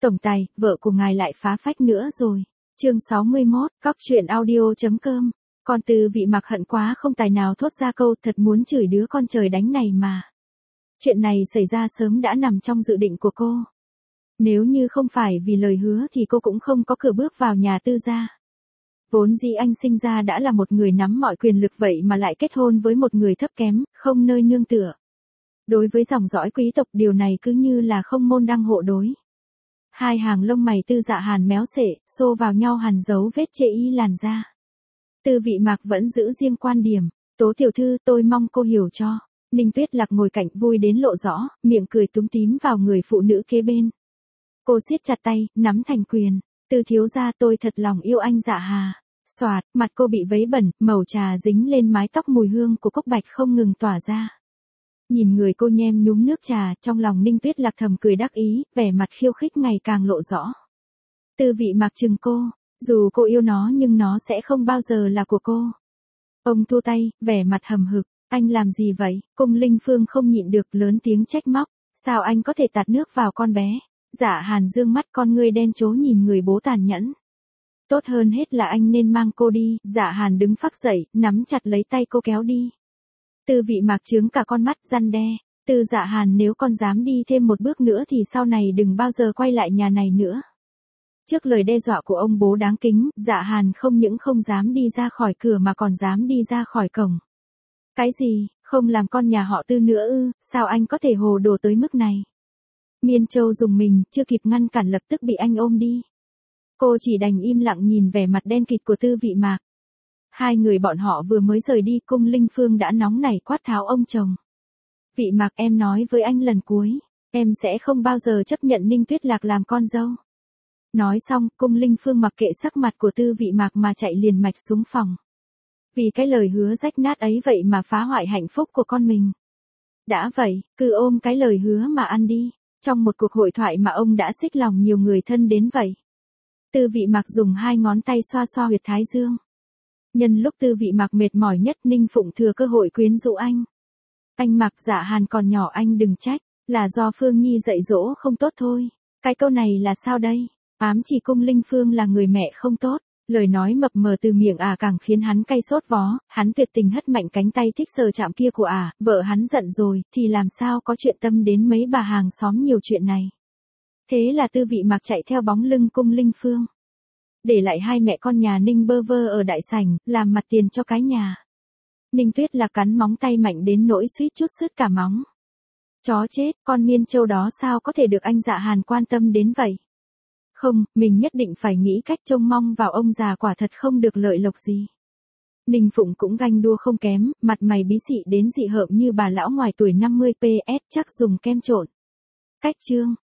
Tổng tài, vợ của ngài lại phá phách nữa rồi. Chương 61, Cóc truyện audio.com. Con Tư Vị Mặc hận quá không tài nào thốt ra câu thật muốn chửi đứa con trời đánh này mà. Chuyện này xảy ra sớm đã nằm trong dự định của cô. Nếu như không phải vì lời hứa thì cô cũng không có cửa bước vào nhà Tư gia. Vốn dĩ anh sinh ra đã là một người nắm mọi quyền lực vậy mà lại kết hôn với một người thấp kém, không nơi nương tựa. Đối với dòng dõi quý tộc điều này cứ như là không môn đăng hộ đối. Hai hàng lông mày Tư Dạ Hàn méo xệ, xô vào nhau hằn dấu vết chê y làn da. Tư Vị Mạc vẫn giữ riêng quan điểm, Tố tiểu thư tôi mong cô hiểu cho. Ninh Tuyết Lạc ngồi cạnh vui đến lộ rõ, miệng cười túm tím vào người phụ nữ kế bên. Cô siết chặt tay, nắm thành quyền, Tư thiếu gia tôi thật lòng yêu anh Dạ Hà. Xoạt, mặt cô bị vấy bẩn, màu trà dính lên mái tóc mùi hương của cốc bạch không ngừng tỏa ra. Nhìn người cô nhem nhúng nước trà, trong lòng Ninh Tuyết Lạc thầm cười đắc ý, vẻ mặt khiêu khích ngày càng lộ rõ. Tư Vị Mạc chừng cô, dù cô yêu nó nhưng nó sẽ không bao giờ là của cô. Ông thu tay, vẻ mặt hầm hực, anh làm gì vậy? Cung Linh Phương không nhịn được lớn tiếng trách móc, sao anh có thể tạt nước vào con bé? Dạ Hàn dương mắt con ngươi đen chố nhìn người bố tàn nhẫn. Tốt hơn hết là anh nên mang cô đi. Dạ Hàn đứng phác dậy, nắm chặt lấy tay cô kéo đi. Tư Vị Mạc trướng cả con mắt răn đe. Tư Dạ Hàn nếu con dám đi thêm một bước nữa thì sau này đừng bao giờ quay lại nhà này nữa. Trước lời đe dọa của ông bố đáng kính, Dạ Hàn không những không dám đi ra khỏi cửa mà còn dám đi ra khỏi cổng. Cái gì, không làm con nhà họ Tư nữa ư, sao anh có thể hồ đồ tới mức này? Miên Châu dùng mình, chưa kịp ngăn cản lập tức bị anh ôm đi. Cô chỉ đành im lặng nhìn vẻ mặt đen kịt của Tư Vị Mạc. Hai người bọn họ vừa mới rời đi, Cung Linh Phương đã nóng nảy quát tháo ông chồng. Vị Mạc, em nói với anh lần cuối, em sẽ không bao giờ chấp nhận Ninh Tuyết Lạc làm con dâu. Nói xong, Cung Linh Phương mặc kệ sắc mặt của Tư Vị Mạc mà chạy liền mạch xuống phòng. Vì cái lời hứa rách nát ấy vậy mà phá hoại hạnh phúc của con mình. Đã vậy, cứ ôm cái lời hứa mà ăn đi. Trong một cuộc hội thoại mà ông đã xích lòng nhiều người thân đến vậy. Tư Vị Mạc dùng hai ngón tay xoa xoa huyệt thái dương. Nhân lúc Tư Vị Mạc mệt mỏi nhất, Ninh Phụng thừa cơ hội quyến rũ anh. Anh Mạc, Dạ Hàn còn nhỏ anh đừng trách, là do Phương Nhi dạy dỗ không tốt thôi. Cái câu này là sao đây? Ám chỉ Cung Linh Phương là người mẹ không tốt. Lời nói mập mờ từ miệng càng khiến hắn cay sốt vó, hắn tuyệt tình hất mạnh cánh tay thích sờ chạm kia của vợ hắn giận rồi, thì làm sao có chuyện tâm đến mấy bà hàng xóm nhiều chuyện này. Thế là Tư Vị Mạc chạy theo bóng lưng Cung Linh Phương. Để lại hai mẹ con nhà Ninh bơ vơ ở đại sảnh, làm mặt tiền cho cái nhà. Ninh Tuyết Lạc cắn móng tay mạnh đến nỗi suýt chút sứt cả móng. Chó chết, con Miên Châu đó sao có thể được anh Dạ Hàn quan tâm đến vậy? Không, mình nhất định phải nghĩ cách trông mong vào ông già quả thật không được lợi lộc gì. Ninh Phụng cũng ganh đua không kém, mặt mày bí xị đến dị hợm như bà lão ngoài tuổi 50 PS chắc dùng kem trộn. Cách chương